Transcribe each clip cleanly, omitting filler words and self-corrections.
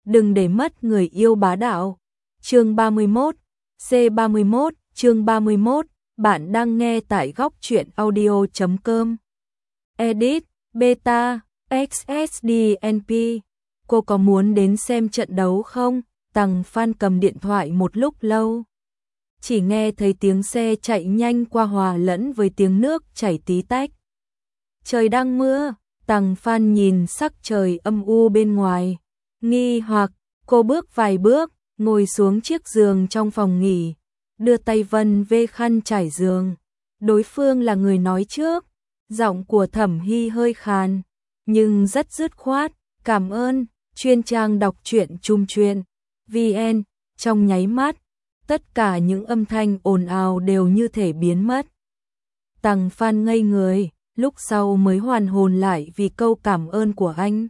đừng để mất người yêu bá đạo. Chương 31, C31, chương 31, bạn đang nghe tại góc truyện audio.com. Edit, Beta, XSDNP. Cô có muốn đến xem trận đấu không? Tằng Phan cầm điện thoại một lúc lâu. Chỉ nghe thấy tiếng xe chạy nhanh qua hòa lẫn với tiếng nước chảy tí tách. Trời đang mưa, Tằng Phan nhìn sắc trời âm u bên ngoài. Nghi hoặc, cô bước vài bước, ngồi xuống chiếc giường trong phòng nghỉ, đưa tay vân về khăn trải giường. Đối phương là người nói trước, giọng của Thẩm Hy hơi khàn, nhưng rất dứt khoát. Cảm ơn, chuyên trang đọc truyện chung truyện VN. Trong nháy mắt, tất cả những âm thanh ồn ào đều như thể biến mất. Tằng Phan ngây người, lúc sau mới hoàn hồn lại vì câu cảm ơn của anh.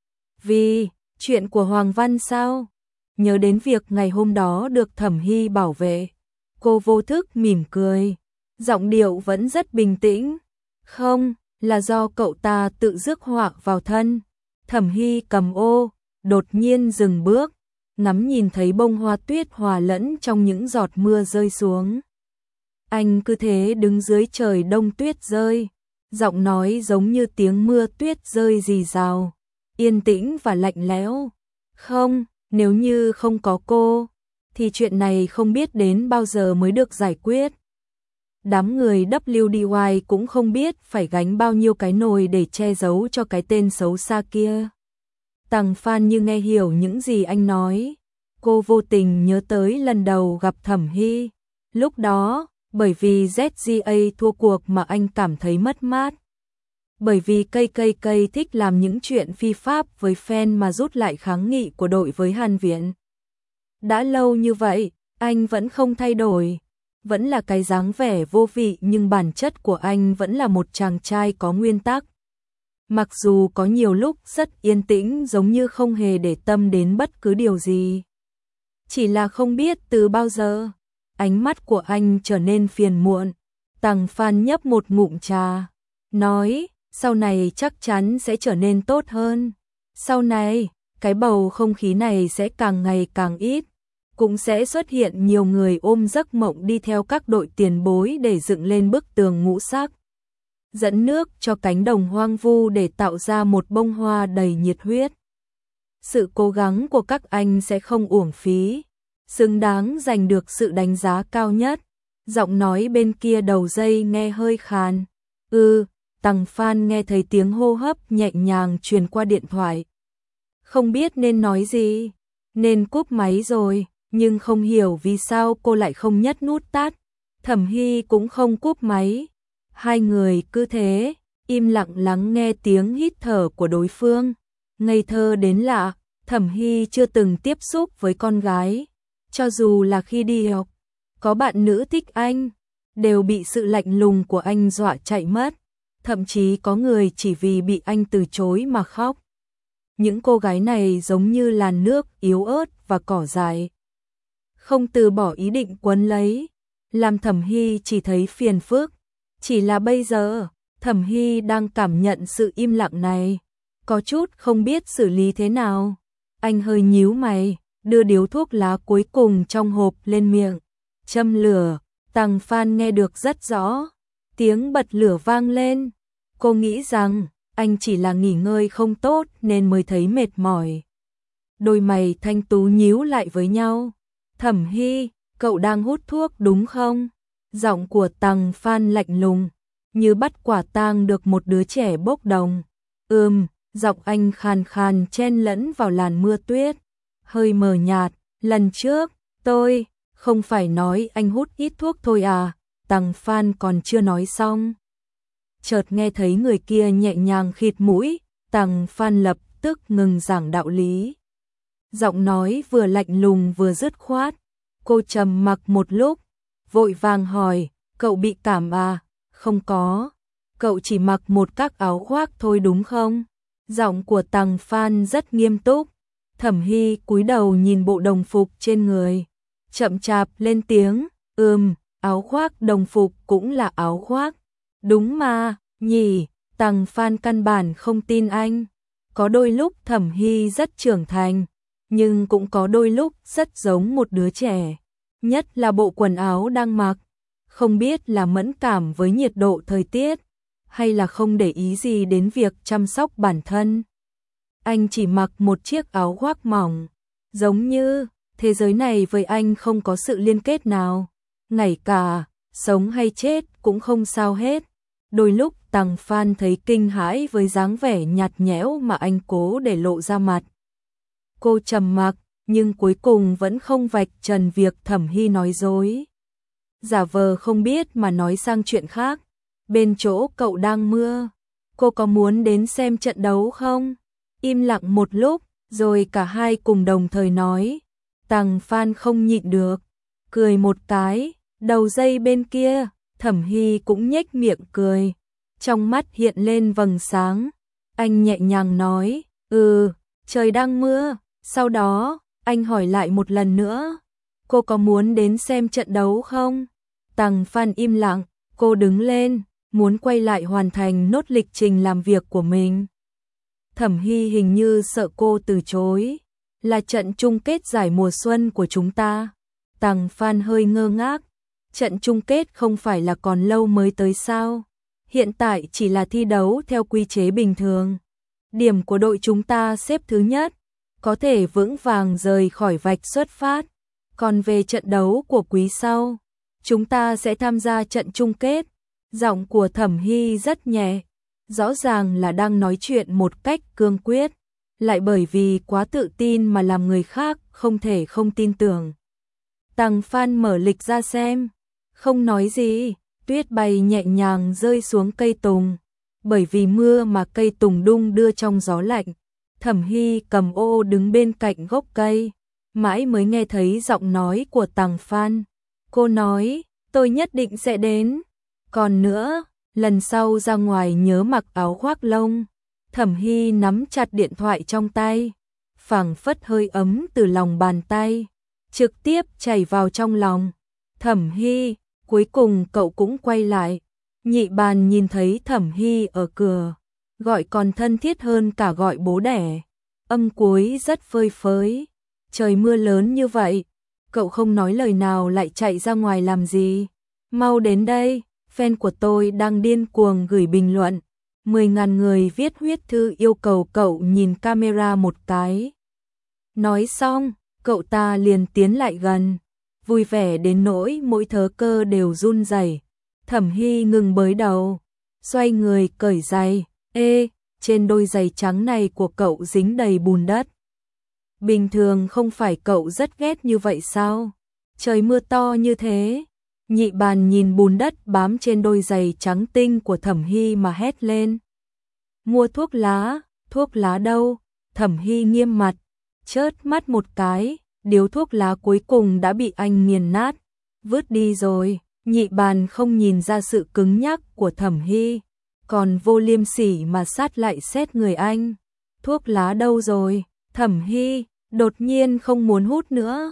Vì chuyện của Hoàng Văn sao? Nhớ đến việc ngày hôm đó được Thẩm Hy bảo vệ, cô vô thức mỉm cười, giọng điệu vẫn rất bình tĩnh. Không, là do cậu ta tự rước họa vào thân. Thẩm Hy cầm ô, đột nhiên dừng bước, ngắm nhìn thấy bông hoa tuyết hòa lẫn trong những giọt mưa rơi xuống. Anh cứ thế đứng dưới trời đông tuyết rơi, giọng nói giống như tiếng mưa tuyết rơi rì rào, yên tĩnh và lạnh lẽo. Không, nếu như không có cô, thì chuyện này không biết đến bao giờ mới được giải quyết. Đám người WDY cũng không biết phải gánh bao nhiêu cái nồi để che giấu cho cái tên xấu xa kia. Tằng Phan như nghe hiểu những gì anh nói. Cô vô tình nhớ tới lần đầu gặp Thẩm Hy. Lúc đó, bởi vì ZGA thua cuộc mà anh cảm thấy mất mát. Bởi vì cây thích làm những chuyện phi pháp với fan mà rút lại kháng nghị của đội với Hàn Viễn. Đã lâu như vậy, anh vẫn không thay đổi. Vẫn là cái dáng vẻ vô vị, nhưng bản chất của anh vẫn là một chàng trai có nguyên tắc. Mặc dù có nhiều lúc rất yên tĩnh, giống như không hề để tâm đến bất cứ điều gì. Chỉ là không biết từ bao giờ, ánh mắt của anh trở nên phiền muộn. Tằng Phan nhấp một ngụm trà, nói, sau này chắc chắn sẽ trở nên tốt hơn. Sau này, cái bầu không khí này sẽ càng ngày càng ít. Cũng sẽ xuất hiện nhiều người ôm giấc mộng đi theo các đội tiền bối để dựng lên bức tường ngũ sắc, dẫn nước cho cánh đồng hoang vu để tạo ra một bông hoa đầy nhiệt huyết. Sự cố gắng của các anh sẽ không uổng phí, xứng đáng giành được sự đánh giá cao nhất. Giọng nói bên kia đầu dây nghe hơi khàn. Tằng Phan nghe thấy tiếng hô hấp nhẹ nhàng truyền qua điện thoại. Không biết nên nói gì, nên cúp máy rồi. Nhưng không hiểu vì sao cô lại không nhấn nút tắt. Thẩm Hy cũng không cúp máy. Hai người cứ thế, im lặng lắng nghe tiếng hít thở của đối phương. Ngây thơ đến lạ, Thẩm Hy chưa từng tiếp xúc với con gái. Cho dù là khi đi học, có bạn nữ thích anh, đều bị sự lạnh lùng của anh dọa chạy mất. Thậm chí có người chỉ vì bị anh từ chối mà khóc. Những cô gái này giống như làn nước yếu ớt và cỏ dại, không từ bỏ ý định quấn lấy, làm Thẩm Hy chỉ thấy phiền phức. Chỉ là bây giờ, Thẩm Hy đang cảm nhận sự im lặng này, có chút không biết xử lý thế nào. Anh hơi nhíu mày, đưa điếu thuốc lá cuối cùng trong hộp lên miệng, châm lửa. Tằng Phan nghe được rất rõ, tiếng bật lửa vang lên. Cô nghĩ rằng anh chỉ là nghỉ ngơi không tốt nên mới thấy mệt mỏi. Đôi mày thanh tú nhíu lại với nhau. Thẩm Hy, cậu đang hút thuốc đúng không? Giọng của Tằng Phan lạnh lùng, như bắt quả tang được một đứa trẻ bốc đồng. Giọng anh khàn khàn chen lẫn vào làn mưa tuyết, hơi mờ nhạt. Lần trước, tôi không phải nói anh hút ít thuốc thôi à? Tằng Phan còn chưa nói xong, chợt nghe thấy người kia nhẹ nhàng khịt mũi. Tằng Phan lập tức ngừng giảng đạo lý. Giọng nói vừa lạnh lùng vừa dứt khoát. Cô trầm mặc một lúc, vội vàng hỏi, cậu bị cảm à? Không có, cậu chỉ mặc một các áo khoác thôi đúng không? Giọng của Tằng Phan rất nghiêm túc. Thẩm Hy cúi đầu nhìn bộ đồng phục trên người, chậm chạp lên tiếng, áo khoác đồng phục cũng là áo khoác. Đúng mà, nhỉ? Tằng Phan căn bản không tin anh. Có đôi lúc Thẩm Hy rất trưởng thành, nhưng cũng có đôi lúc rất giống một đứa trẻ, nhất là bộ quần áo đang mặc, không biết là mẫn cảm với nhiệt độ thời tiết, hay là không để ý gì đến việc chăm sóc bản thân. Anh chỉ mặc một chiếc áo khoác mỏng, giống như thế giới này với anh không có sự liên kết nào, ngay cả sống hay chết cũng không sao hết. Đôi lúc Tằng Phan thấy kinh hãi với dáng vẻ nhạt nhẽo mà anh cố để lộ ra mặt. Cô trầm mặc, nhưng cuối cùng vẫn không vạch trần việc Thẩm Hy nói dối. Giả vờ không biết mà nói sang chuyện khác. Bên chỗ cậu đang mưa, cô có muốn đến xem trận đấu không? Im lặng một lúc, rồi cả hai cùng đồng thời nói. Tằng Phan không nhịn được, cười một cái, đầu dây bên kia, Thẩm Hy cũng nhếch miệng cười. Trong mắt hiện lên vầng sáng, anh nhẹ nhàng nói, trời đang mưa. Sau đó, anh hỏi lại một lần nữa, cô có muốn đến xem trận đấu không? Tằng Phan im lặng, cô đứng lên, muốn quay lại hoàn thành nốt lịch trình làm việc của mình. Thẩm Hy hình như sợ cô từ chối, là trận chung kết giải mùa xuân của chúng ta. Tằng Phan hơi ngơ ngác, trận chung kết không phải là còn lâu mới tới sao? Hiện tại chỉ là thi đấu theo quy chế bình thường. Điểm của đội chúng ta xếp thứ nhất, có thể vững vàng rời khỏi vạch xuất phát. Còn về trận đấu của quý sau, chúng ta sẽ tham gia trận chung kết. Giọng của Thẩm Hy rất nhẹ, rõ ràng là đang nói chuyện một cách cương quyết, lại bởi vì quá tự tin mà làm người khác không thể không tin tưởng. Tằng Phan mở lịch ra xem, không nói gì, tuyết bay nhẹ nhàng rơi xuống cây tùng. Bởi vì mưa mà cây tùng đung đưa trong gió lạnh, Thẩm Hy cầm ô đứng bên cạnh gốc cây, mãi mới nghe thấy giọng nói của Tằng Phan. Cô nói, tôi nhất định sẽ đến. Còn nữa, lần sau ra ngoài nhớ mặc áo khoác lông. Thẩm Hy nắm chặt điện thoại trong tay, phảng phất hơi ấm từ lòng bàn tay, trực tiếp chảy vào trong lòng. Thẩm Hy, cuối cùng cậu cũng quay lại. Nhị Bàn nhìn thấy Thẩm Hy ở cửa, gọi còn thân thiết hơn cả gọi bố đẻ. Âm cuối rất phơi phới. Trời mưa lớn như vậy, cậu không nói lời nào lại chạy ra ngoài làm gì? Mau đến đây, fan của tôi đang điên cuồng gửi bình luận. 10.000 người viết huyết thư yêu cầu cậu nhìn camera một cái. Nói xong, cậu ta liền tiến lại gần, vui vẻ đến nỗi mỗi thớ cơ đều run rẩy. Thẩm Hy ngừng bới đầu, xoay người cởi giày. Trên đôi giày trắng này của cậu dính đầy bùn đất. Bình thường không phải cậu rất ghét như vậy sao? Trời mưa to như thế. Nhị Bàn nhìn bùn đất bám trên đôi giày trắng tinh của Thẩm Hy mà hét lên. Mua thuốc lá đâu? Thẩm Hy nghiêm mặt, chớp mắt một cái, điếu thuốc lá cuối cùng đã bị anh nghiền nát, vứt đi rồi. Nhị Bàn không nhìn ra sự cứng nhắc của Thẩm Hy, còn vô liêm sỉ mà sát lại xét người anh. Thuốc lá đâu rồi? Thẩm Hy đột nhiên không muốn hút nữa.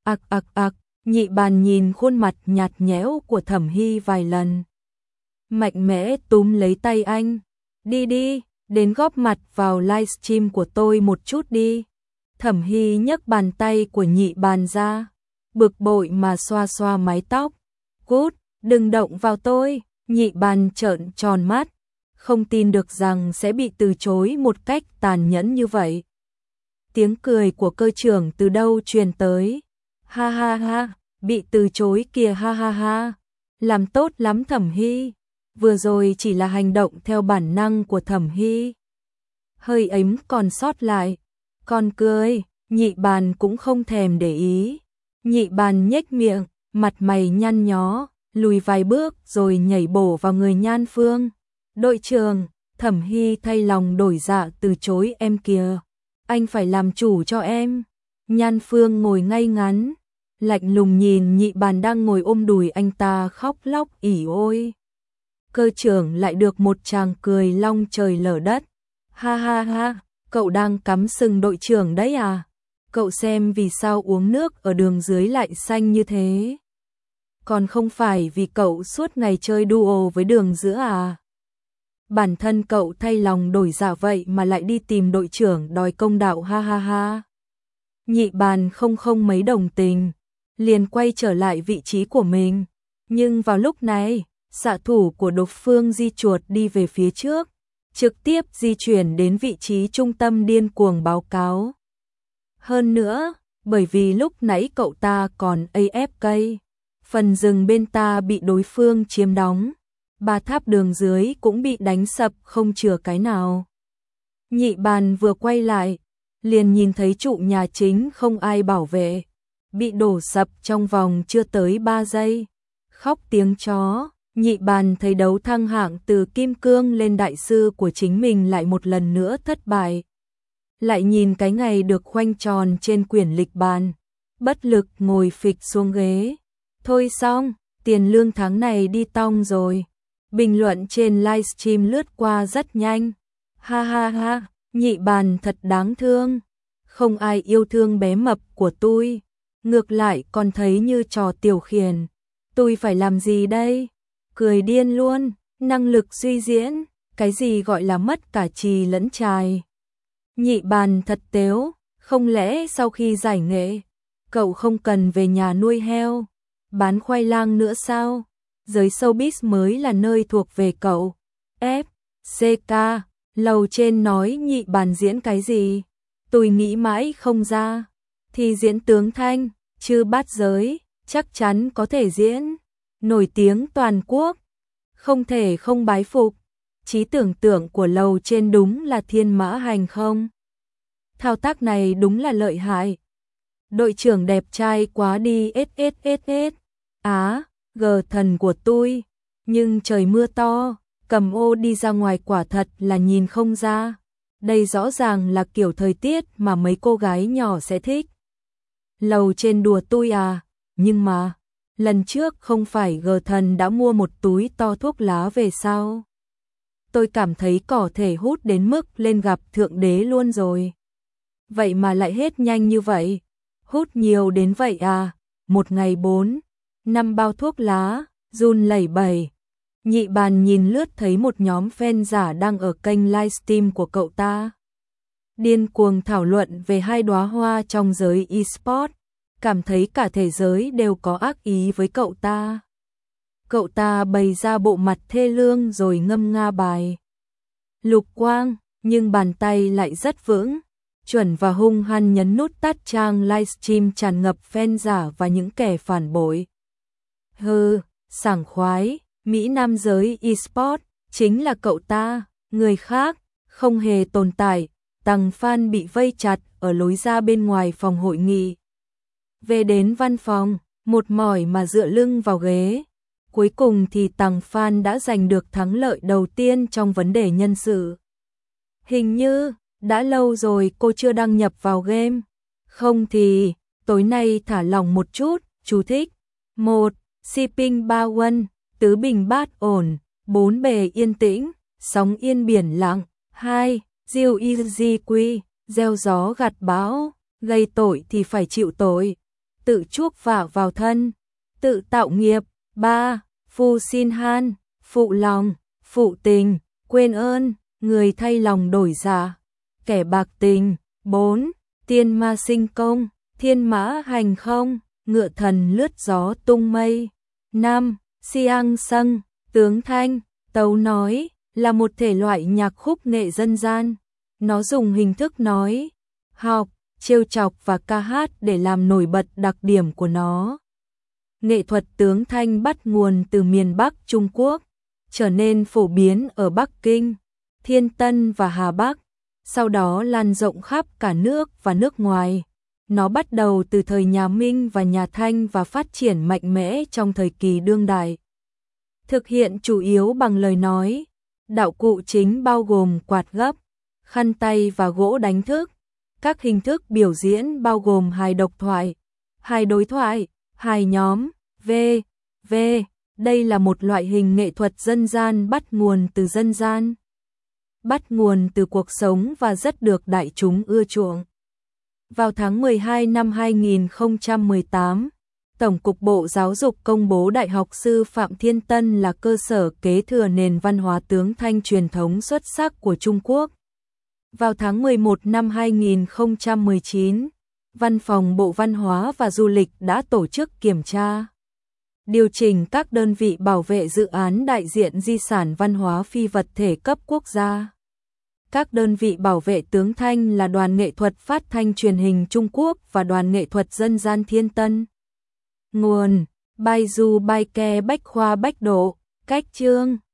Nhị Bàn nhìn khuôn mặt nhạt nhẽo của Thẩm Hy vài lần, mạnh mẽ túm lấy tay anh. Đi, đến góp mặt vào livestream của tôi một chút đi. Thẩm Hy nhấc bàn tay của Nhị Bàn ra, bực bội mà xoa xoa mái tóc. Cút, đừng động vào tôi. Nhị Bàn trợn tròn mắt, không tin được rằng sẽ bị từ chối một cách tàn nhẫn như vậy. Tiếng cười của cơ trưởng từ đâu truyền tới. Ha ha ha, bị từ chối kìa, ha ha ha. Làm tốt lắm Thẩm Hy. Vừa rồi chỉ là hành động theo bản năng của Thẩm Hy, hơi ấm còn sót lại. Còn cười, Nhị Bàn cũng không thèm để ý. Nhị Bàn nhếch miệng, mặt mày nhăn nhó, lùi vài bước rồi nhảy bổ vào người Nhan Phương. Đội trưởng, Thẩm Hy thay lòng đổi dạ từ chối em kìa. Anh phải làm chủ cho em. Nhan Phương ngồi ngay ngắn, lạnh lùng nhìn Nhị Bàn đang ngồi ôm đùi anh ta khóc lóc ỉ ôi. Cơ trưởng lại được một tràng cười long trời lở đất. Ha ha ha, cậu đang cắm sừng đội trưởng đấy à? Cậu xem vì sao uống nước ở đường dưới lại xanh như thế? Còn không phải vì cậu suốt ngày chơi duo với đường giữa à? Bản thân cậu thay lòng đổi dạ vậy mà lại đi tìm đội trưởng đòi công đạo, ha ha ha. Nhị bàn không mấy đồng tình, liền quay trở lại vị trí của mình. Nhưng vào lúc này, xạ thủ của đối phương di chuột đi về phía trước, trực tiếp di chuyển đến vị trí trung tâm điên cuồng báo cáo. Hơn nữa, bởi vì lúc nãy cậu ta còn AFK, phần rừng bên ta bị đối phương chiếm đóng, 3 tháp đường dưới cũng bị đánh sập không chừa cái nào. Nhị bàn vừa quay lại, liền nhìn thấy trụ nhà chính không ai bảo vệ, bị đổ sập trong vòng chưa tới 3 giây. Khóc tiếng chó, nhị bàn thấy đấu thăng hạng từ kim cương lên đại sư của chính mình lại một lần nữa thất bại. Lại nhìn cái ngày được khoanh tròn trên quyển lịch bàn, bất lực ngồi phịch xuống ghế. Thôi xong, tiền lương tháng này đi tong rồi. Bình luận trên livestream lướt qua rất nhanh. Ha ha ha, nhị bàn thật đáng thương. Không ai yêu thương bé mập của tôi. Ngược lại còn thấy như trò tiểu khiển. Tôi phải làm gì đây? Cười điên luôn, năng lực suy diễn, cái gì gọi là mất cả trì lẫn trài. Nhị bàn thật tếu, không lẽ sau khi giải nghệ, cậu không cần về nhà nuôi heo, bán khoai lang nữa sao? Giới showbiz mới là nơi thuộc về cậu. FCK, lầu trên nói nhị bàn diễn cái gì? Tôi nghĩ mãi không ra. Thì diễn tướng Thanh, chứ bát giới, chắc chắn có thể diễn. Nổi tiếng toàn quốc, không thể không bái phục. Trí tưởng tượng của lầu trên đúng là thiên mã hành không? Thao tác này đúng là lợi hại. Đội trưởng đẹp trai quá đi SSSS. Gờ thần của tôi. Nhưng trời mưa to, cầm ô đi ra ngoài quả thật là nhìn không ra. Đây rõ ràng là kiểu thời tiết mà mấy cô gái nhỏ sẽ thích. Lầu trên đùa tôi à, nhưng mà lần trước không phải gờ thần đã mua một túi to thuốc lá về sao? Tôi cảm thấy có thể hút đến mức lên gặp thượng đế luôn rồi. Vậy mà lại hết nhanh như vậy. Hút nhiều đến vậy à? Một ngày 4, 5 bao thuốc lá, run lẩy bẩy. Nhị bàn nhìn lướt thấy một nhóm fan giả đang ở kênh livestream của cậu ta. Điên cuồng thảo luận về 2 đóa hoa trong giới eSport, cảm thấy cả thế giới đều có ác ý với cậu ta. Cậu ta bày ra bộ mặt thê lương rồi ngâm nga bài Lục Quang, nhưng bàn tay lại rất vững, chuẩn và hung hăng nhấn nút tắt trang livestream tràn ngập fan giả và những kẻ phản bội. Hừ, sảng khoái, Mỹ Nam giới eSport, chính là cậu ta, người khác, không hề tồn tại, tăng fan bị vây chặt ở lối ra bên ngoài phòng hội nghị. Về đến văn phòng, một mỏi mà dựa lưng vào ghế. Cuối cùng thì Tằng Phan đã giành được thắng lợi đầu tiên trong vấn đề nhân sự. Hình như, đã lâu rồi cô chưa đăng nhập vào game. Không thì, tối nay thả lỏng một chút, chú thích. 1. Shipping ba quân, tứ bình bát ổn, 4 bề yên tĩnh, sóng yên biển lặng. 2. Diêu easy quy, gieo gió gặt bão, gây tội thì phải chịu tội. Tự chuốc vạ vào thân, tự tạo nghiệp. 3. Phu xin han, phụ lòng, phụ tình, quên ơn, người thay lòng đổi dạ, kẻ bạc tình. 4. Tiên ma sinh công, thiên mã hành không, ngựa thần lướt gió tung mây. 5. Siang sâng, tướng thanh, tấu nói, là một thể loại nhạc khúc nghệ dân gian. Nó dùng hình thức nói, học, trêu chọc và ca hát để làm nổi bật đặc điểm của nó. Nghệ thuật tướng thanh bắt nguồn từ miền Bắc Trung Quốc, trở nên phổ biến ở Bắc Kinh, Thiên Tân và Hà Bắc, sau đó lan rộng khắp cả nước và nước ngoài. Nó bắt đầu từ thời nhà Minh và nhà Thanh và phát triển mạnh mẽ trong thời kỳ đương đại. Thực hiện chủ yếu bằng lời nói, đạo cụ chính bao gồm quạt gấp, khăn tay và gỗ đánh thức. Các hình thức biểu diễn bao gồm hài độc thoại, hài đối thoại, hài nhóm, v.v. Đây là một loại hình nghệ thuật dân gian bắt nguồn từ dân gian, bắt nguồn từ cuộc sống và rất được đại chúng ưa chuộng. Vào tháng 12 năm 2018, Tổng cục Bộ Giáo dục công bố Đại học Sư phạm Thiên Tân là cơ sở kế thừa nền văn hóa tướng thanh truyền thống xuất sắc của Trung Quốc. Vào tháng 11 năm 2019, Văn phòng Bộ Văn hóa và Du lịch đã tổ chức kiểm tra, điều chỉnh các đơn vị bảo vệ dự án đại diện di sản văn hóa phi vật thể cấp quốc gia. Các đơn vị bảo vệ tướng thanh là Đoàn Nghệ thuật Phát thanh Truyền hình Trung Quốc và Đoàn Nghệ thuật Dân gian Thiên Tân. Nguồn: Baidu Baike Bách khoa Bách độ. Cách chương